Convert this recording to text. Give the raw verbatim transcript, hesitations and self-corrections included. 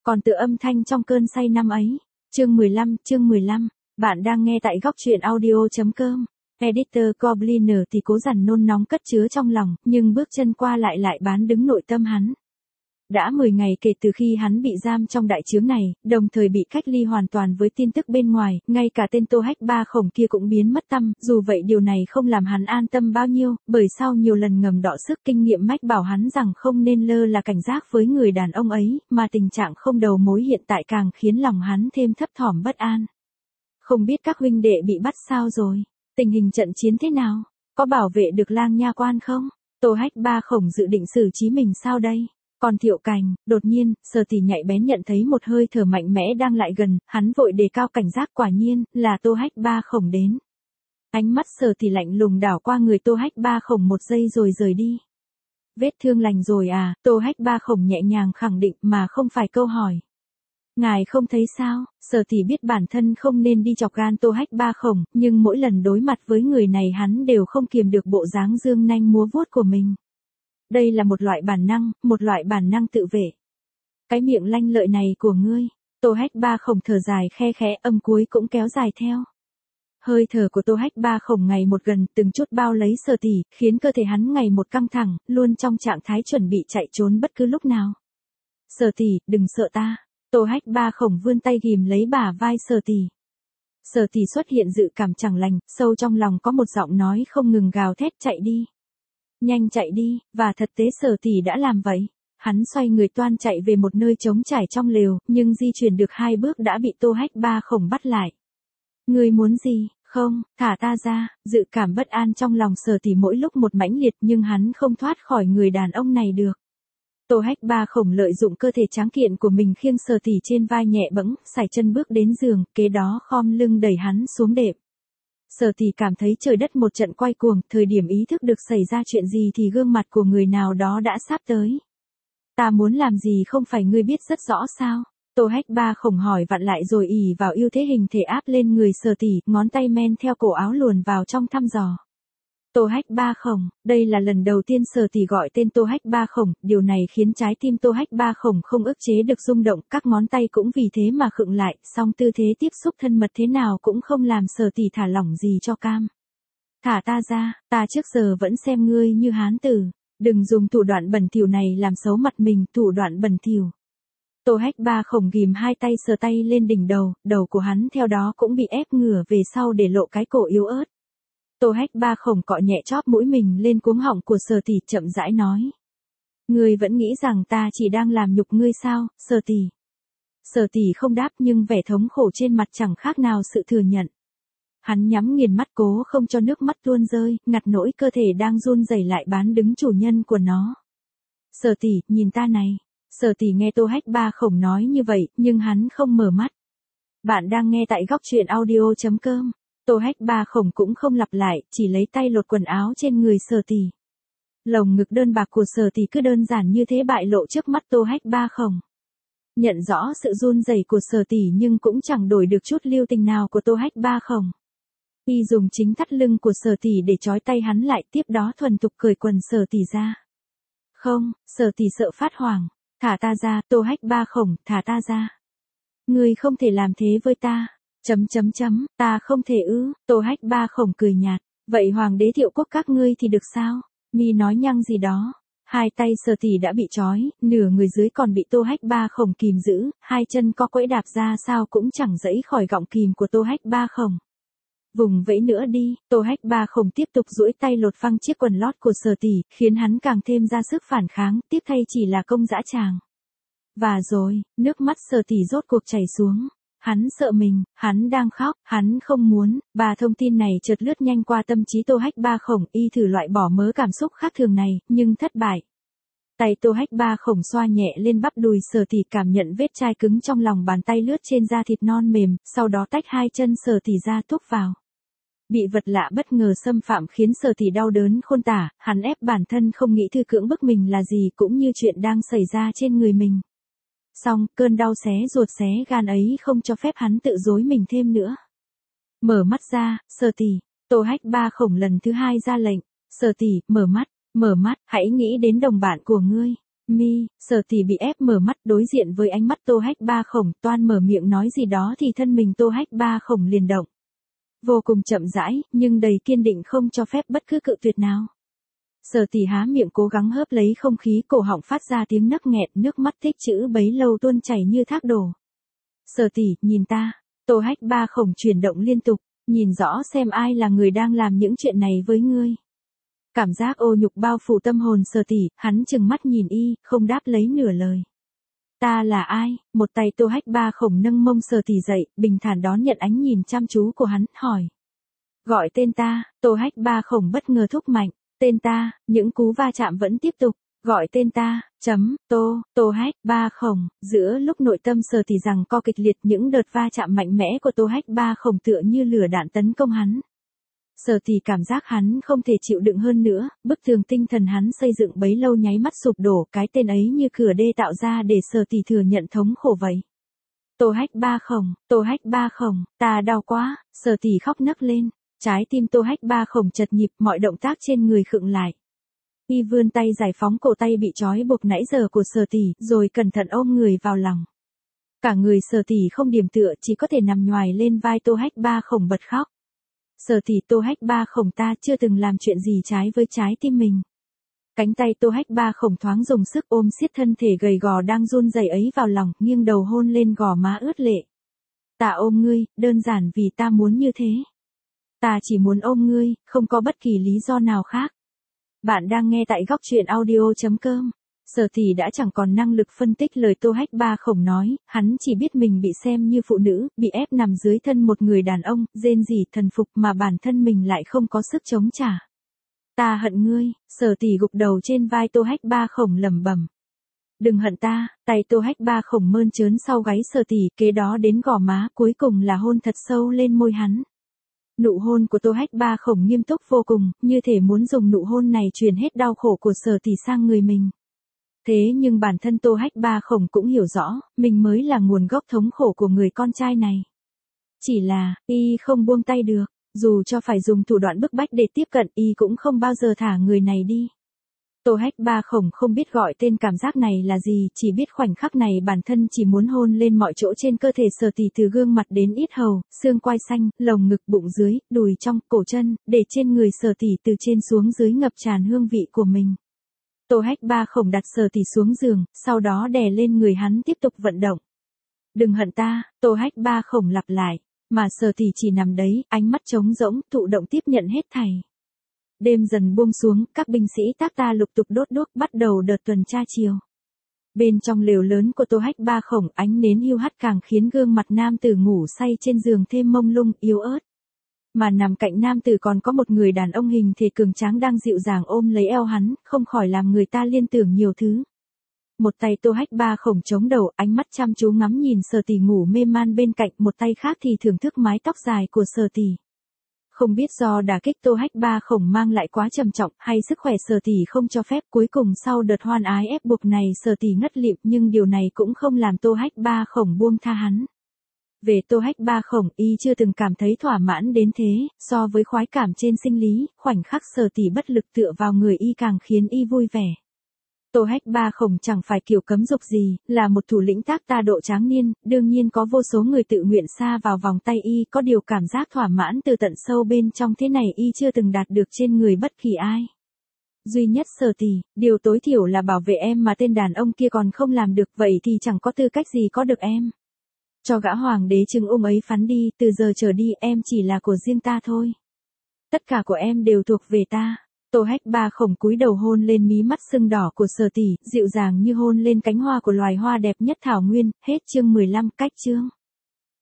còn tựa âm thanh trong cơn say năm ấy. Chương mười lăm, chương mười lăm, bạn đang nghe tại góc truyện audio.com. Editor Gobliner thì cố dằn nôn nóng cất chứa trong lòng, nhưng bước chân qua lại lại bán đứng nội tâm hắn. Đã mười ngày kể từ khi hắn bị giam trong đại chướng này, đồng thời bị cách ly hoàn toàn với tin tức bên ngoài, ngay cả tên Tô Hách Ba Khổng kia cũng biến mất tăm, dù vậy điều này không làm hắn an tâm bao nhiêu, bởi sau nhiều lần ngầm đọ sức kinh nghiệm mách bảo hắn rằng không nên lơ là cảnh giác với người đàn ông ấy, mà tình trạng không đầu mối hiện tại càng khiến lòng hắn thêm thấp thỏm bất an. Không biết các huynh đệ bị bắt sao rồi? Tình hình trận chiến thế nào? Có bảo vệ được Lang Nha Quan không? Tô Hách Ba Khổng dự định xử trí mình sao đây? Còn Thiệu Cành, đột nhiên, Sở Tỷ nhạy bén nhận thấy một hơi thở mạnh mẽ đang lại gần, hắn vội đề cao cảnh giác, quả nhiên, là Tô Hách Ba Khổng đến. Ánh mắt Sở Tỷ lạnh lùng đảo qua người Tô Hách Ba Khổng một giây rồi rời đi. Vết thương lành rồi à? Tô Hách Ba Khổng nhẹ nhàng khẳng định mà không phải câu hỏi. Ngài không thấy sao? Sở Tỷ biết bản thân không nên đi chọc gan Tô Hách Ba Khổng, nhưng mỗi lần đối mặt với người này hắn đều không kiềm được bộ dáng dương nanh múa vuốt của mình. Đây là một loại bản năng, một loại bản năng tự vệ. Cái miệng lanh lợi này của ngươi. Tô Hách Ba Khổng thở dài khe khẽ, âm cuối cũng kéo dài theo. Hơi thở của Tô Hách Ba Khổng ngày một gần, từng chút bao lấy Sở Tỷ, khiến cơ thể hắn ngày một căng thẳng, luôn trong trạng thái chuẩn bị chạy trốn bất cứ lúc nào. Sở Tỷ, đừng sợ ta. Tô Hách Ba Khổng vươn tay ghìm lấy bả vai Sở Tỷ. Sở Tỷ xuất hiện dự cảm chẳng lành, sâu trong lòng có một giọng nói không ngừng gào thét, chạy đi. Nhanh chạy đi, và thật tế Sở Tỷ đã làm vậy. Hắn xoay người toan chạy về một nơi trống trải trong lều, nhưng di chuyển được hai bước đã bị Tô Hách Ba Khổng bắt lại. Ngươi muốn gì? Không, thả ta ra. Dự cảm bất an trong lòng Sở Tỷ mỗi lúc một mãnh liệt, nhưng hắn không thoát khỏi người đàn ông này được. Tô Hách Ba Khổng lợi dụng cơ thể tráng kiện của mình khiêng Sở Tỷ trên vai nhẹ bẫng, sải chân bước đến giường, kế đó khom lưng đẩy hắn xuống đệm. Sở Tỷ cảm thấy trời đất một trận quay cuồng, thời điểm ý thức được xảy ra chuyện gì thì gương mặt của người nào đó đã sắp tới. Ta muốn làm gì không phải ngươi biết rất rõ sao? Tô Hách Ba Khổng hỏi vặn lại rồi ỉ vào ưu thế hình thể áp lên người Sở Tỷ, ngón tay men theo cổ áo luồn vào trong thăm dò. Tô Hách Ba Khổng, đây là lần đầu tiên Sở Tỷ gọi tên Tô Hách Ba Khổng, điều này khiến trái tim Tô Hách Ba Khổng không ức chế được rung động, các ngón tay cũng vì thế mà khựng lại, song tư thế tiếp xúc thân mật thế nào cũng không làm Sở Tỷ thả lỏng gì cho cam. Thả ta ra, ta trước giờ vẫn xem ngươi như hán tử, đừng dùng thủ đoạn bẩn thỉu này làm xấu mặt mình, thủ đoạn bẩn thỉu. Tô Hách Ba Khổng ghìm hai tay sờ tay lên đỉnh đầu, đầu của hắn theo đó cũng bị ép ngửa về sau để lộ cái cổ yếu ớt. Tô Hách Ba Khổng cọ nhẹ chóp mũi mình lên cuống họng của Sở Tỷ, chậm rãi nói. Ngươi vẫn nghĩ rằng ta chỉ đang làm nhục ngươi sao, Sở Tỷ? Sở Tỷ không đáp, nhưng vẻ thống khổ trên mặt chẳng khác nào sự thừa nhận. Hắn nhắm nghiền mắt cố không cho nước mắt tuôn rơi, ngặt nỗi cơ thể đang run rẩy lại bán đứng chủ nhân của nó. Sở Tỷ, nhìn ta này. Sở Tỷ nghe Tô Hách Ba Khổng nói như vậy, nhưng hắn không mở mắt. Bạn đang nghe tại góc truyện audio.com. Tô Hách Ba Khổng cũng không lặp lại, chỉ lấy tay lột quần áo trên người Sở Tỷ. Lồng ngực đơn bạc của Sở Tỷ cứ đơn giản như thế bại lộ trước mắt Tô Hách Ba Khổng. Nhận rõ sự run rẩy của Sở Tỷ nhưng cũng chẳng đổi được chút lưu tình nào của Tô Hách Ba Khổng. Y dùng chính thắt lưng của Sở Tỷ để trói tay hắn lại, tiếp đó thuần thục cởi quần Sở Tỷ ra. Không, Sở Tỷ sợ phát hoảng. Thả ta ra, Tô Hách Ba Khổng, thả ta ra. Ngươi không thể làm thế với ta. Chấm chấm chấm, ta không thể ư? Tô Hách Ba Khổng cười nhạt. Vậy Hoàng đế Thiệu Quốc các ngươi thì được sao? Mi nói nhăng gì đó. Hai tay Sở Tỷ đã bị trói, nửa người dưới còn bị Tô Hách Ba Khổng kìm giữ, hai chân co quẫy đạp ra sao cũng chẳng dẫy khỏi gọng kìm của Tô Hách Ba Khổng. Vùng vẫy nữa đi. Tô Hách Ba Khổng tiếp tục duỗi tay lột phăng chiếc quần lót của Sở Tỷ, khiến hắn càng thêm ra sức phản kháng, tiếp thay chỉ là công dã tràng. Và rồi, nước mắt Sở Tỷ rốt cuộc chảy xuống. Hắn sợ mình, hắn đang khóc, hắn không muốn. Ba thông tin này chợt lướt nhanh qua tâm trí Tô Hách Ba Khổng, y thử loại bỏ mớ cảm xúc khác thường này, nhưng thất bại. Tay Tô Hách Ba Khổng xoa nhẹ lên bắp đùi Sở Tỷ, cảm nhận vết chai cứng trong lòng bàn tay lướt trên da thịt non mềm, sau đó tách hai chân Sở Tỷ ra thúc vào. Bị vật lạ bất ngờ xâm phạm khiến Sở Tỷ đau đớn khôn tả, hắn ép bản thân không nghĩ thư cưỡng bức mình là gì, cũng như chuyện đang xảy ra trên người mình. Xong, cơn đau xé ruột xé gan ấy không cho phép hắn tự dối mình thêm nữa. Mở mắt ra, Sở Tỷ. Tô Hách Ba Khổng lần thứ hai ra lệnh. Sở Tỷ, mở mắt, mở mắt, hãy nghĩ đến đồng bạn của ngươi. Mi, Sở Tỷ bị ép mở mắt đối diện với ánh mắt Tô Hách Ba Khổng, toan mở miệng nói gì đó thì thân mình Tô Hách Ba Khổng liền động. Vô cùng chậm rãi, nhưng đầy kiên định không cho phép bất cứ cự tuyệt nào. Sở Tỷ há miệng cố gắng hớp lấy không khí, cổ họng phát ra tiếng nấc nghẹn, nước mắt tích trữ bấy lâu tuôn chảy như thác đổ. Sở Tỷ, nhìn ta. Tô Hách Ba Khổng chuyển động liên tục, nhìn rõ xem ai là người đang làm những chuyện này với ngươi. Cảm giác ô nhục bao phủ tâm hồn Sở Tỷ, hắn trừng mắt nhìn y, không đáp lấy nửa lời. Ta là ai? Một tay Tô Hách Ba Khổng nâng mông Sở Tỷ dậy, bình thản đón nhận ánh nhìn chăm chú của hắn, hỏi. Gọi tên ta. Tô Hách Ba Khổng bất ngờ thúc mạnh. Tên ta. Những cú va chạm vẫn tiếp tục. Gọi tên ta. Chấm. Tô. Tô Hách Ba Khổng. Giữa lúc nội tâm Sở Tỷ rằng co kịch liệt, những đợt va chạm mạnh mẽ của Tô Hách Ba Khổng tựa như lửa đạn tấn công hắn. Sở Tỷ cảm giác hắn không thể chịu đựng hơn nữa, bức tường tinh thần hắn xây dựng bấy lâu nháy mắt sụp đổ, cái tên ấy như cửa đê tạo ra để Sở Tỷ thừa nhận thống khổ vậy. Tô Hách Ba Khổng, Tô Hách Ba Khổng, ta đau quá. Sở Tỷ khóc nấc lên, trái tim Tô Hách Ba Khổng chật nhịp, mọi động tác trên người khựng lại. Y vươn tay giải phóng cổ tay bị trói buộc nãy giờ của Sở Tỷ, rồi cẩn thận ôm người vào lòng. Cả người Sở Tỷ không điểm tựa, chỉ có thể nằm nhoài lên vai Tô Hách Ba Khổng bật khóc. Sở Tỷ, Tô Hách Ba Khổng, ta chưa từng làm chuyện gì trái với trái tim mình. Cánh tay Tô Hách Ba Khổng thoáng dùng sức ôm siết thân thể gầy gò đang run rẩy ấy vào lòng, nghiêng đầu hôn lên gò má ướt lệ. Ta ôm ngươi, đơn giản vì ta muốn như thế. Ta chỉ muốn ôm ngươi, không có bất kỳ lý do nào khác. Bạn đang nghe tại góc truyện audio chấm com. Sở Tỷ đã chẳng còn năng lực phân tích lời Tô Hách Ba Khổng nói, hắn chỉ biết mình bị xem như phụ nữ, bị ép nằm dưới thân một người đàn ông, rên rỉ thần phục mà bản thân mình lại không có sức chống trả. Ta hận ngươi. Sở Tỷ gục đầu trên vai Tô Hách Ba Khổng lẩm bẩm. Đừng hận ta. Tay Tô Hách Ba Khổng mơn trớn sau gáy Sở Tỷ, kế đó đến gò má, cuối cùng là hôn thật sâu lên môi hắn. Nụ hôn của Tô Hách Ba Khổng nghiêm túc vô cùng, như thể muốn dùng nụ hôn này truyền hết đau khổ của Sở Tỷ sang người mình. Thế nhưng bản thân Tô Hách Ba Khổng cũng hiểu rõ, mình mới là nguồn gốc thống khổ của người con trai này. Chỉ là, y không buông tay được, dù cho phải dùng thủ đoạn bức bách để tiếp cận, y cũng không bao giờ thả người này đi. Tô Hách Ba Khổng không biết gọi tên cảm giác này là gì, chỉ biết khoảnh khắc này bản thân chỉ muốn hôn lên mọi chỗ trên cơ thể Sở Tỷ, từ gương mặt đến yết hầu, xương quai xanh, lồng ngực, bụng dưới, đùi trong, cổ chân, để trên người Sở Tỷ từ trên xuống dưới ngập tràn hương vị của mình. Tô Hách Ba Khổng đặt Sở Tỷ xuống giường, sau đó đè lên người hắn tiếp tục vận động. Đừng hận ta. Tô Hách Ba Khổng lặp lại, mà Sở Tỷ chỉ nằm đấy, ánh mắt trống rỗng, thụ động tiếp nhận hết thảy. Đêm dần buông xuống, các binh sĩ tác ta lục tục đốt đuốc, bắt đầu đợt tuần tra chiều. Bên trong lều lớn của Tô Hách Ba Khổng, ánh nến hiu hắt càng khiến gương mặt nam tử ngủ say trên giường thêm mông lung, yếu ớt. Mà nằm cạnh nam tử còn có một người đàn ông hình thể cường tráng đang dịu dàng ôm lấy eo hắn, không khỏi làm người ta liên tưởng nhiều thứ. Một tay Tô Hách Ba Khổng chống đầu, ánh mắt chăm chú ngắm nhìn Sở Tỷ ngủ mê man bên cạnh, một tay khác thì thưởng thức mái tóc dài của Sở Tỷ. Không biết do đả kích Tô Hách Ba Khổng mang lại quá trầm trọng, hay sức khỏe Sở Tỷ không cho phép, cuối cùng sau đợt hoan ái ép buộc này Sở Tỷ ngất lịm, nhưng điều này cũng không làm Tô Hách Ba Khổng buông tha hắn. Về Tô Hách Ba Khổng, y chưa từng cảm thấy thỏa mãn đến thế, so với khoái cảm trên sinh lý, khoảnh khắc Sở Tỷ bất lực tựa vào người y càng khiến y vui vẻ. Tô Hách Ba Khổng chẳng phải kiểu cấm dục gì, là một thủ lĩnh tác ta độ tráng niên, đương nhiên có vô số người tự nguyện sa vào vòng tay y, có điều cảm giác thỏa mãn từ tận sâu bên trong thế này y chưa từng đạt được trên người bất kỳ ai. Duy nhất Sở Tỷ, điều tối thiểu là bảo vệ em mà tên đàn ông kia còn không làm được, vậy thì chẳng có tư cách gì có được em. Cho gã hoàng đế trừng ung ấy phắn đi, từ giờ trở đi em chỉ là của riêng ta thôi. Tất cả của em đều thuộc về ta. Tô Hách Ba Khổng cúi đầu hôn lên mí mắt sưng đỏ của Sở Tỷ, dịu dàng như hôn lên cánh hoa của loài hoa đẹp nhất thảo nguyên. Hết chương mười lăm, cách chương.